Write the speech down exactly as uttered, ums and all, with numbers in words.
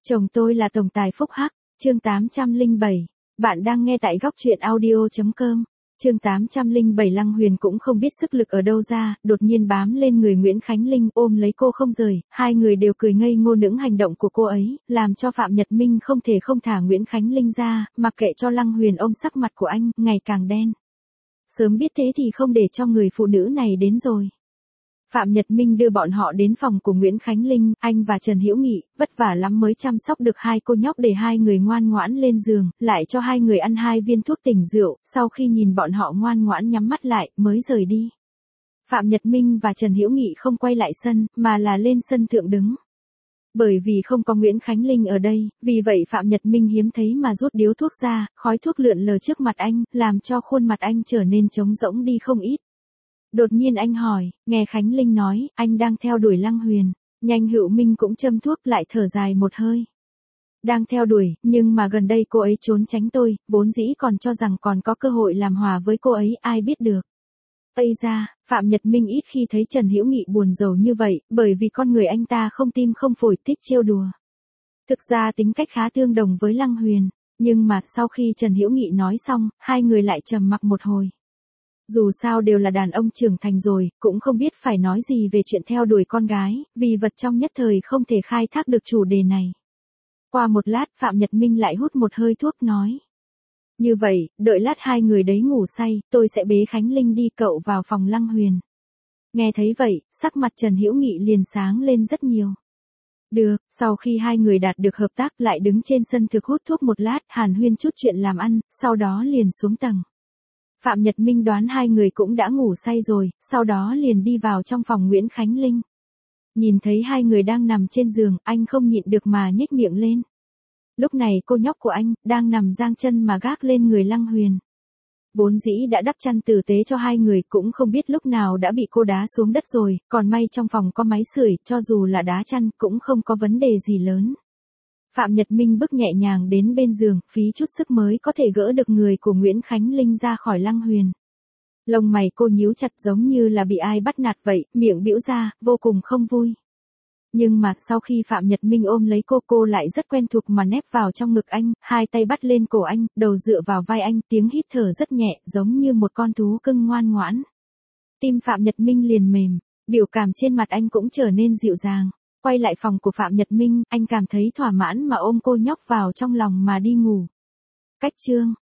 Chồng tôi là tổng tài phúc hắc, chương tám trăm lẻ bảy. Bạn đang nghe tại góc truyện audio chấm com. Chương tám trăm lẻ bảy. Lăng Huyền cũng không biết sức lực ở đâu ra, đột nhiên bám lên người Nguyễn Khánh Linh ôm lấy cô không rời, hai người đều cười ngây ngô những hành động của cô ấy, làm cho Phạm Nhật Minh không thể không thả Nguyễn Khánh Linh ra, mặc kệ cho Lăng Huyền ôm sắc mặt của anh, ngày càng đen. Sớm biết thế thì không để cho người phụ nữ này đến rồi. Phạm Nhật Minh đưa bọn họ đến phòng của Nguyễn Khánh Linh, anh và Trần Hiểu Nghị, vất vả lắm mới chăm sóc được hai cô nhóc để hai người ngoan ngoãn lên giường, lại cho hai người ăn hai viên thuốc tỉnh rượu, sau khi nhìn bọn họ ngoan ngoãn nhắm mắt lại, mới rời đi. Phạm Nhật Minh và Trần Hiểu Nghị không quay lại sân, mà là lên sân thượng đứng. Bởi vì không có Nguyễn Khánh Linh ở đây, vì vậy Phạm Nhật Minh hiếm thấy mà rút điếu thuốc ra, khói thuốc lượn lờ trước mặt anh, làm cho khuôn mặt anh trở nên trống rỗng đi không ít. Đột nhiên anh hỏi, nghe Khánh Linh nói, anh đang theo đuổi Lăng Huyền. Nhanh Hữu Minh cũng châm thuốc lại thở dài một hơi. Đang theo đuổi, nhưng mà gần đây cô ấy trốn tránh tôi, vốn dĩ còn cho rằng còn có cơ hội làm hòa với cô ấy, ai biết được. Ây ra, Phạm Nhật Minh ít khi thấy Trần Hiểu Nghị buồn rầu như vậy, bởi vì con người anh ta không tim không phổi, thích trêu đùa. Thực ra tính cách khá tương đồng với Lăng Huyền, nhưng mà sau khi Trần Hiểu Nghị nói xong, hai người lại trầm mặc một hồi. Dù sao đều là đàn ông trưởng thành rồi, cũng không biết phải nói gì về chuyện theo đuổi con gái, vì vật trong nhất thời không thể khai thác được chủ đề này. Qua một lát Phạm Nhật Minh lại hút một hơi thuốc nói. Như vậy, đợi lát hai người đấy ngủ say, tôi sẽ bế Khánh Linh đi cậu vào phòng Lăng Huyền. Nghe thấy vậy, sắc mặt Trần Hiểu Nghị liền sáng lên rất nhiều. Được, sau khi hai người đạt được hợp tác lại đứng trên sân thực hút thuốc một lát, hàn huyên chút chuyện làm ăn, sau đó liền xuống tầng. Phạm Nhật Minh đoán hai người cũng đã ngủ say rồi, sau đó liền đi vào trong phòng Nguyễn Khánh Linh. Nhìn thấy hai người đang nằm trên giường, anh không nhịn được mà nhếch miệng lên. Lúc này cô nhóc của anh, đang nằm giang chân mà gác lên người Lăng Huyền. Vốn dĩ đã đắp chăn tử tế cho hai người, cũng không biết lúc nào đã bị cô đá xuống đất rồi, còn may trong phòng có máy sưởi, cho dù là đá chăn, cũng không có vấn đề gì lớn. Phạm Nhật Minh bước nhẹ nhàng đến bên giường, phí chút sức mới có thể gỡ được người của Nguyễn Khánh Linh ra khỏi Lăng Huyền. Lông mày cô nhíu chặt giống như là bị ai bắt nạt vậy, miệng bĩu ra, vô cùng không vui. Nhưng mà sau khi Phạm Nhật Minh ôm lấy cô, cô lại rất quen thuộc mà nép vào trong ngực anh, hai tay bắt lên cổ anh, đầu dựa vào vai anh, tiếng hít thở rất nhẹ, giống như một con thú cưng ngoan ngoãn. Tim Phạm Nhật Minh liền mềm, biểu cảm trên mặt anh cũng trở nên dịu dàng. Quay lại phòng của Phạm Nhật Minh, anh cảm thấy thỏa mãn mà ôm cô nhóc vào trong lòng mà đi ngủ. Cách chương